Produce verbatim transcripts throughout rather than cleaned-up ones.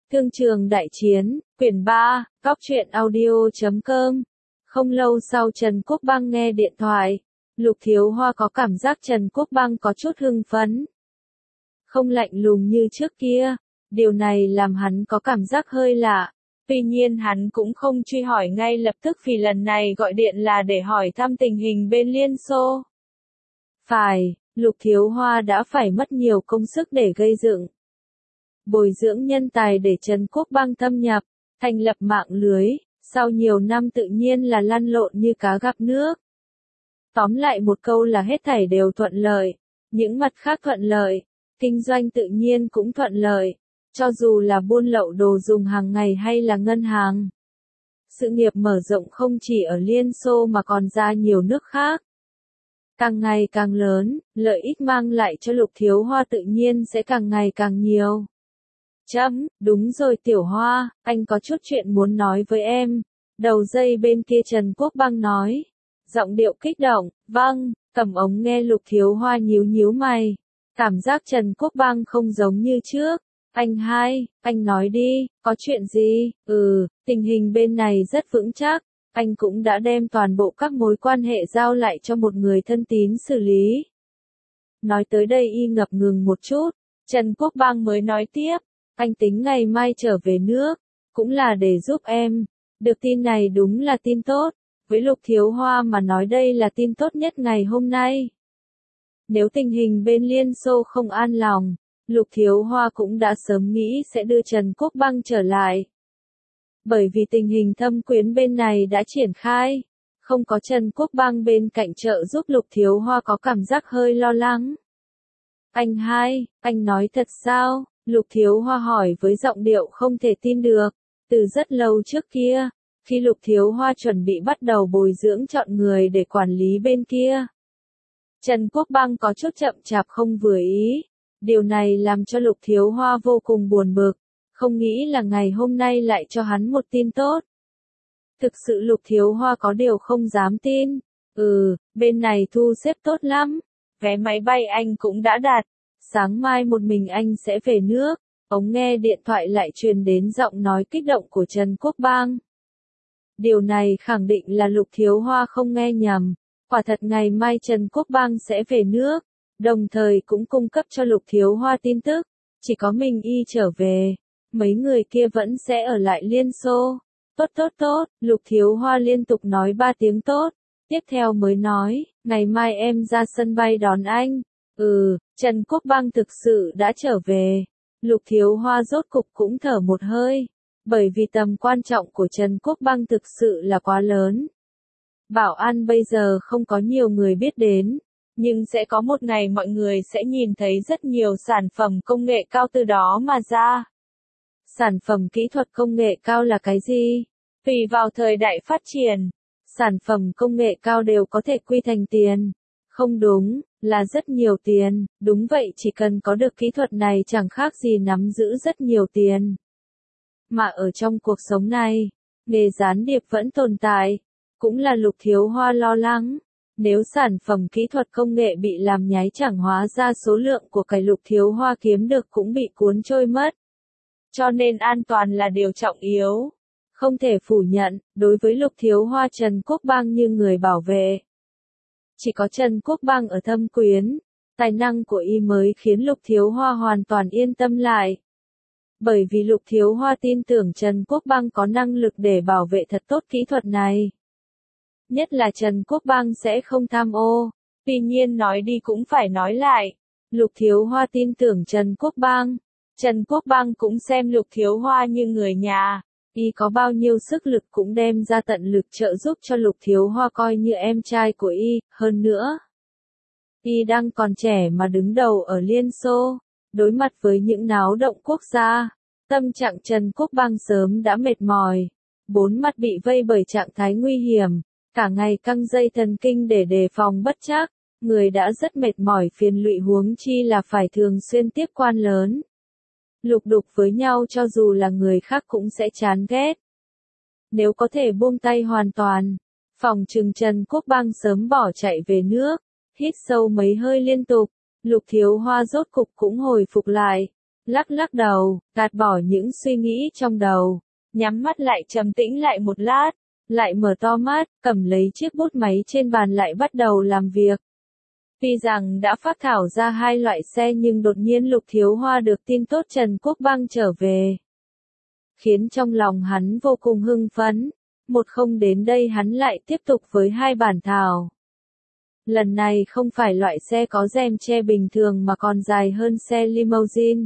Thương trường đại chiến, quyển ba, góc truyện audio chấm com. Không lâu sau Trần Quốc Băng nghe điện thoại, Lục Thiếu Hoa có cảm giác Trần Quốc Băng có chút hưng phấn. Không lạnh lùng như trước kia, điều này làm hắn có cảm giác hơi lạ. Tuy nhiên hắn cũng không truy hỏi ngay lập tức vì lần này gọi điện là để hỏi thăm tình hình bên Liên Xô. Phải, Lục Thiếu Hoa đã phải mất nhiều công sức để gây dựng, bồi dưỡng nhân tài để Trần Quốc Băng thâm nhập, thành lập mạng lưới, sau nhiều năm tự nhiên là lăn lộn như cá gặp nước. Tóm lại một câu là hết thảy đều thuận lợi, những mặt khác thuận lợi, kinh doanh tự nhiên cũng thuận lợi, cho dù là buôn lậu đồ dùng hàng ngày hay là ngân hàng. Sự nghiệp mở rộng không chỉ ở Liên Xô mà còn ra nhiều nước khác. Càng ngày càng lớn, lợi ích mang lại cho Lục Thiếu Hoa tự nhiên sẽ càng ngày càng nhiều. Chấm, đúng rồi Tiểu Hoa, anh có chút chuyện muốn nói với em. Đầu dây bên kia Trần Quốc Băng nói. Giọng điệu kích động, vâng, cầm ống nghe Lục Thiếu Hoa nhíu nhíu mày. Cảm giác Trần Quốc Băng không giống như trước. Anh hai, anh nói đi, có chuyện gì? Ừ, tình hình bên này rất vững chắc. Anh cũng đã đem toàn bộ các mối quan hệ giao lại cho một người thân tín xử lý. Nói tới đây y ngập ngừng một chút, Trần Quốc Băng mới nói tiếp. Anh tính ngày mai trở về nước, cũng là để giúp em. Được tin này đúng là tin tốt, với Lục Thiếu Hoa mà nói đây là tin tốt nhất ngày hôm nay. Nếu tình hình bên Liên Xô không an lòng, Lục Thiếu Hoa cũng đã sớm nghĩ sẽ đưa Trần Quốc Băng trở lại. Bởi vì tình hình thâm quyến bên này đã triển khai, không có Trần Quốc Băng bên cạnh trợ giúp Lục Thiếu Hoa có cảm giác hơi lo lắng. Anh hai, anh nói thật sao? Lục Thiếu Hoa hỏi với giọng điệu không thể tin được. Từ rất lâu trước kia, khi Lục Thiếu Hoa chuẩn bị bắt đầu bồi dưỡng chọn người để quản lý bên kia, Trần Quốc Băng có chút chậm chạp không vừa ý. Điều này làm cho Lục Thiếu Hoa vô cùng buồn bực, không nghĩ là ngày hôm nay lại cho hắn một tin tốt. Thực sự Lục Thiếu Hoa có điều không dám tin. Ừ, bên này thu xếp tốt lắm. Vé máy bay anh cũng đã đặt. Sáng mai một mình anh sẽ về nước. Ống nghe điện thoại lại truyền đến giọng nói kích động của Trần Quốc Băng. Điều này khẳng định là Lục Thiếu Hoa không nghe nhầm. Quả thật ngày mai Trần Quốc Băng sẽ về nước, đồng thời cũng cung cấp cho Lục Thiếu Hoa tin tức. Chỉ có mình y trở về, mấy người kia vẫn sẽ ở lại Liên Xô. Tốt tốt tốt, Lục Thiếu Hoa liên tục nói ba tiếng tốt. Tiếp theo mới nói, ngày mai em ra sân bay đón anh. Ừ, Trần Quốc Băng thực sự đã trở về. Lục Thiếu Hoa rốt cục cũng thở một hơi. Bởi vì tầm quan trọng của Trần Quốc Băng thực sự là quá lớn. Bảo an bây giờ không có nhiều người biết đến. Nhưng sẽ có một ngày mọi người sẽ nhìn thấy rất nhiều sản phẩm công nghệ cao từ đó mà ra. Sản phẩm kỹ thuật công nghệ cao là cái gì? Tùy vào thời đại phát triển, sản phẩm công nghệ cao đều có thể quy thành tiền. Không đúng, là rất nhiều tiền. Đúng vậy, chỉ cần có được kỹ thuật này chẳng khác gì nắm giữ rất nhiều tiền. Mà ở trong cuộc sống này, nghề gián điệp vẫn tồn tại. Cũng là Lục Thiếu Hoa lo lắng. Nếu sản phẩm kỹ thuật công nghệ bị làm nháy chẳng hóa ra số lượng của cái Lục Thiếu Hoa kiếm được cũng bị cuốn trôi mất. Cho nên an toàn là điều trọng yếu. Không thể phủ nhận, đối với Lục Thiếu Hoa Trần Quốc Băng như người bảo vệ. Chỉ có Trần Quốc Băng ở thâm quyến, tài năng của y mới khiến Lục Thiếu Hoa hoàn toàn yên tâm lại. Bởi vì Lục Thiếu Hoa tin tưởng Trần Quốc Băng có năng lực để bảo vệ thật tốt kỹ thuật này. Nhất là Trần Quốc Băng sẽ không tham ô. Tuy nhiên nói đi cũng phải nói lại. Lục Thiếu Hoa tin tưởng Trần Quốc Băng. Trần Quốc Băng cũng xem Lục Thiếu Hoa như người nhà. Y có bao nhiêu sức lực cũng đem ra tận lực trợ giúp cho Lục Thiếu Hoa coi như em trai của y. Hơn nữa, y đang còn trẻ mà đứng đầu ở Liên Xô. Đối mặt với những náo động quốc gia, tâm trạng Trần Quốc Băng sớm đã mệt mỏi. Bốn mắt bị vây bởi trạng thái nguy hiểm. Cả ngày căng dây thần kinh để đề phòng bất trắc, người đã rất mệt mỏi phiền lụy huống chi là phải thường xuyên tiếp quan lớn. Lục đục với nhau cho dù là người khác cũng sẽ chán ghét. Nếu có thể buông tay hoàn toàn, phòng trừng Trần Quốc Băng sớm bỏ chạy về nước. Hít sâu mấy hơi liên tục, Lục Thiếu Hoa rốt cục cũng hồi phục lại. lắc lắc đầu, gạt bỏ những suy nghĩ trong đầu, nhắm mắt lại trầm tĩnh lại một lát, lại mở to mắt, cầm lấy chiếc bút máy trên bàn lại bắt đầu làm việc. Tuy rằng đã phác thảo ra hai loại xe nhưng đột nhiên Lục Thiếu Hoa được tin tốt Trần Quốc Băng trở về, khiến trong lòng hắn vô cùng hưng phấn. Một không đến đây hắn lại tiếp tục với hai bản thảo. Lần này không phải loại xe có rèm che bình thường mà còn dài hơn xe limousine.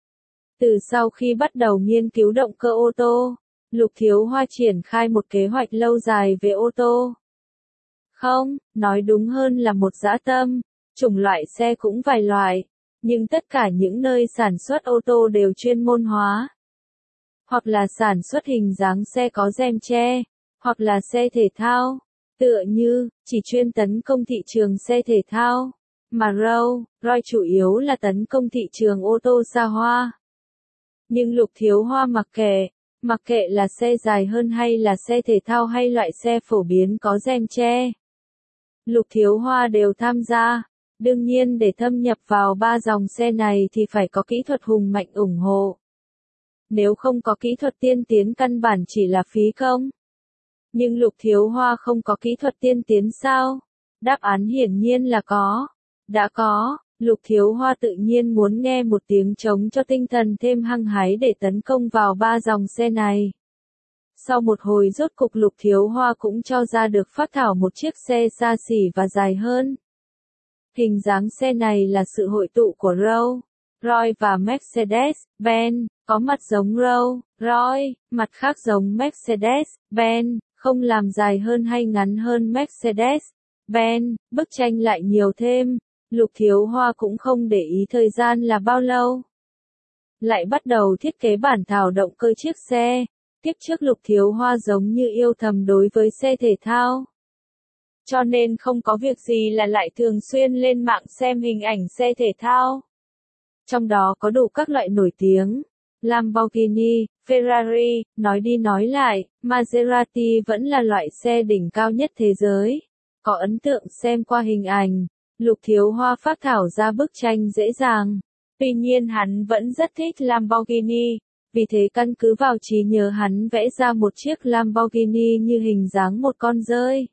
Từ sau khi bắt đầu nghiên cứu động cơ ô tô, Lục Thiếu Hoa triển khai một kế hoạch lâu dài về ô tô. Không, nói đúng hơn là một dã tâm, chủng loại xe cũng vài loại, nhưng tất cả những nơi sản xuất ô tô đều chuyên môn hóa. Hoặc là sản xuất hình dáng xe có rèm che, hoặc là xe thể thao, tựa như, chỉ chuyên tấn công thị trường xe thể thao, mà Rolls-Royce chủ yếu là tấn công thị trường ô tô xa hoa. Nhưng Lục Thiếu Hoa mặc kệ, mặc kệ là xe dài hơn hay là xe thể thao hay loại xe phổ biến có rèm che, Lục Thiếu Hoa đều tham gia. Đương nhiên để thâm nhập vào ba dòng xe này thì phải có kỹ thuật hùng mạnh ủng hộ. Nếu không có kỹ thuật tiên tiến căn bản chỉ là phí công. Nhưng Lục Thiếu Hoa không có kỹ thuật tiên tiến sao? Đáp án hiển nhiên là có. Đã có, Lục Thiếu Hoa tự nhiên muốn nghe một tiếng trống cho tinh thần thêm hăng hái để tấn công vào ba dòng xe này. Sau một hồi rốt cục Lục Thiếu Hoa cũng cho ra được phác thảo một chiếc xe xa xỉ và dài hơn. Hình dáng xe này là sự hội tụ của Rolls-Royce và Mercedes-Benz, có mặt giống Rolls-Royce, mặt khác giống Mercedes-Benz, không làm dài hơn hay ngắn hơn Mercedes-Benz, bức tranh lại nhiều thêm. Lục Thiếu Hoa cũng không để ý thời gian là bao lâu. Lại bắt đầu thiết kế bản thảo động cơ chiếc xe. Tiếp trước Lục Thiếu Hoa giống như yêu thầm đối với xe thể thao. Cho nên không có việc gì là lại thường xuyên lên mạng xem hình ảnh xe thể thao. Trong đó có đủ các loại nổi tiếng. Lamborghini, Ferrari, nói đi nói lại, Maserati vẫn là loại xe đỉnh cao nhất thế giới. Có ấn tượng xem qua hình ảnh, Lục Thiếu Hoa phác thảo ra bức tranh dễ dàng. Tuy nhiên hắn vẫn rất thích Lamborghini, vì thế căn cứ vào trí nhớ hắn vẽ ra một chiếc Lamborghini như hình dáng một con dơi.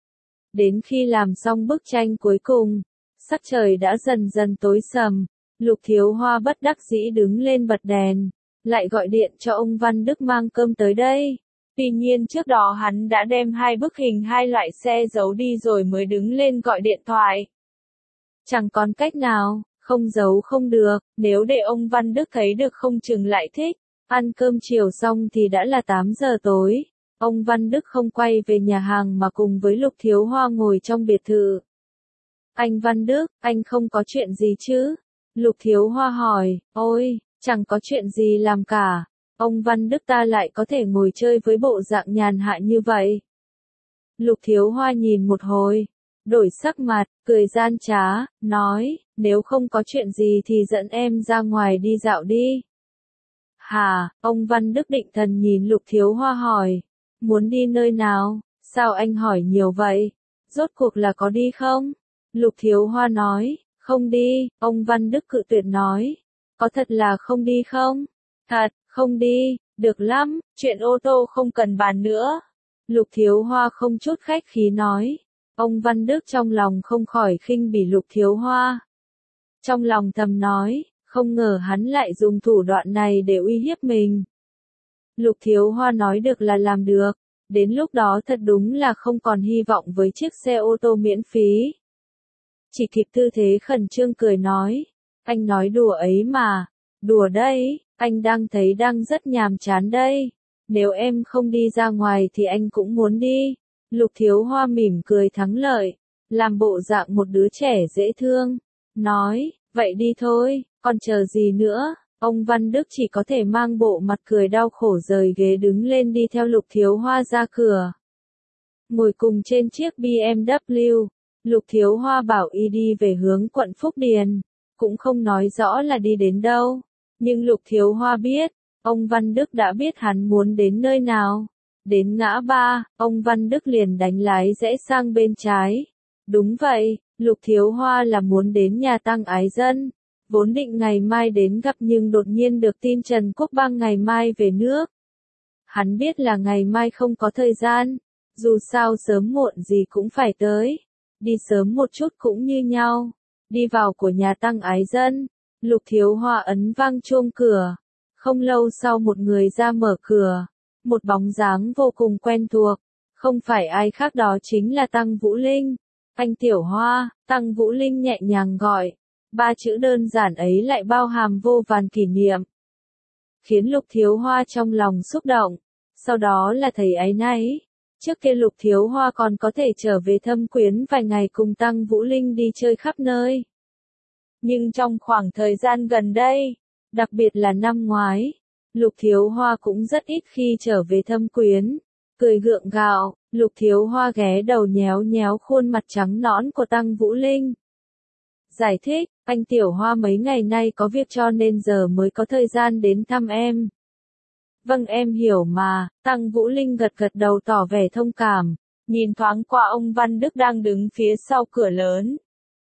Đến khi làm xong bức tranh cuối cùng, sắc trời đã dần dần tối sầm, Lục Thiếu Hoa bất đắc dĩ đứng lên bật đèn, lại gọi điện cho ông Văn Đức mang cơm tới đây. Tuy nhiên trước đó hắn đã đem hai bức hình hai loại xe giấu đi rồi mới đứng lên gọi điện thoại. Chẳng còn cách nào, không giấu không được, nếu để ông Văn Đức thấy được không chừng lại thích. Ăn cơm chiều xong thì đã là tám giờ tối. Ông Văn Đức không quay về nhà hàng mà cùng với Lục Thiếu Hoa ngồi trong biệt thự. Anh Văn Đức, anh không có chuyện gì chứ? Lục Thiếu Hoa hỏi, ôi, chẳng có chuyện gì làm cả. Ông Văn Đức ta lại có thể ngồi chơi với bộ dạng nhàn hạ như vậy. Lục Thiếu Hoa nhìn một hồi, đổi sắc mặt, cười gian trá, nói, nếu không có chuyện gì thì dẫn em ra ngoài đi dạo đi. Hà, ông Văn Đức định thần nhìn Lục Thiếu Hoa hỏi, muốn đi nơi nào, sao anh hỏi nhiều vậy, rốt cuộc là có đi không? Lục Thiếu Hoa nói, không đi, ông Văn Đức cự tuyệt nói, có thật là không đi không? Thật, không đi, được lắm, chuyện ô tô không cần bàn nữa. Lục Thiếu Hoa không chút khách khí nói, ông Văn Đức trong lòng không khỏi khinh bỉ Lục Thiếu Hoa. Trong lòng thầm nói, không ngờ hắn lại dùng thủ đoạn này để uy hiếp mình. Lục Thiếu Hoa nói được là làm được, đến lúc đó thật đúng là không còn hy vọng với chiếc xe ô tô miễn phí. Chỉ kịp tư thế khẩn trương cười nói, anh nói đùa ấy mà, đùa đây, anh đang thấy đang rất nhàm chán đây, nếu em không đi ra ngoài thì anh cũng muốn đi. Lục Thiếu Hoa mỉm cười thắng lợi, làm bộ dạng một đứa trẻ dễ thương, nói, vậy đi thôi, còn chờ gì nữa. Ông Văn Đức chỉ có thể mang bộ mặt cười đau khổ rời ghế đứng lên đi theo Lục Thiếu Hoa ra cửa. Ngồi cùng trên chiếc bê em vê, Lục Thiếu Hoa bảo y đi về hướng quận Phúc Điền, cũng không nói rõ là đi đến đâu. Nhưng Lục Thiếu Hoa biết, ông Văn Đức đã biết hắn muốn đến nơi nào. Đến ngã ba, ông Văn Đức liền đánh lái rẽ sang bên trái. Đúng vậy, Lục Thiếu Hoa là muốn đến nhà Tăng Ái Dân. Vốn định ngày mai đến gặp nhưng đột nhiên được tin Trần Quốc Bang ngày mai về nước. Hắn biết là ngày mai không có thời gian, dù sao sớm muộn gì cũng phải tới. Đi sớm một chút cũng như nhau. Đi vào của nhà Tăng Ái Dân, Lục Thiếu Hoa ấn vang chuông cửa. Không lâu sau một người ra mở cửa. Một bóng dáng vô cùng quen thuộc. Không phải ai khác đó chính là Tăng Vũ Linh. Anh Tiểu Hoa, Tăng Vũ Linh nhẹ nhàng gọi. Ba chữ đơn giản ấy lại bao hàm vô vàn kỷ niệm. Khiến Lục Thiếu Hoa trong lòng xúc động. Sau đó là thấy áy náy. Trước kia Lục Thiếu Hoa còn có thể trở về thâm quyến vài ngày cùng Tăng Vũ Linh đi chơi khắp nơi. Nhưng trong khoảng thời gian gần đây, đặc biệt là năm ngoái, Lục Thiếu Hoa cũng rất ít khi trở về thâm quyến. Cười gượng gạo, Lục Thiếu Hoa ghé đầu nhéo nhéo khuôn mặt trắng nõn của Tăng Vũ Linh. Giải thích, anh Tiểu Hoa mấy ngày nay có việc cho nên giờ mới có thời gian đến thăm em. Vâng em hiểu mà, Tăng Vũ Linh gật gật đầu tỏ vẻ thông cảm, nhìn thoáng qua ông Văn Đức đang đứng phía sau cửa lớn.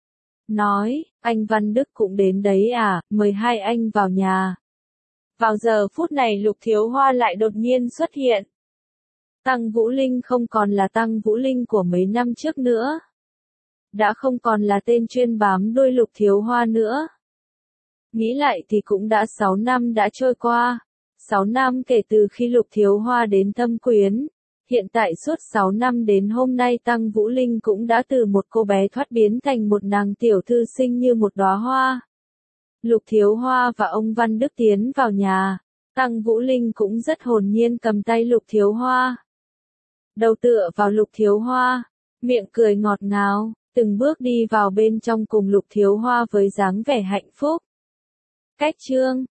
Nói, anh Văn Đức cũng đến đấy à, mời hai anh vào nhà. Vào giờ phút này Lục Thiếu Hoa lại đột nhiên xuất hiện. Tăng Vũ Linh không còn là Tăng Vũ Linh của mấy năm trước nữa. Đã không còn là tên chuyên bám đuôi Lục Thiếu Hoa nữa. Nghĩ lại thì cũng đã sáu năm đã trôi qua. sáu năm kể từ khi Lục Thiếu Hoa đến thâm quyến. Hiện tại suốt sáu năm đến hôm nay Tăng Vũ Linh cũng đã từ một cô bé thoát biến thành một nàng tiểu thư xinh như một đóa hoa. Lục Thiếu Hoa và ông Văn Đức tiến vào nhà. Tăng Vũ Linh cũng rất hồn nhiên cầm tay Lục Thiếu Hoa. Đầu tựa vào Lục Thiếu Hoa. Miệng cười ngọt ngào. Từng bước đi vào bên trong cùng Lục Thiếu Hoa với dáng vẻ hạnh phúc. Cách chương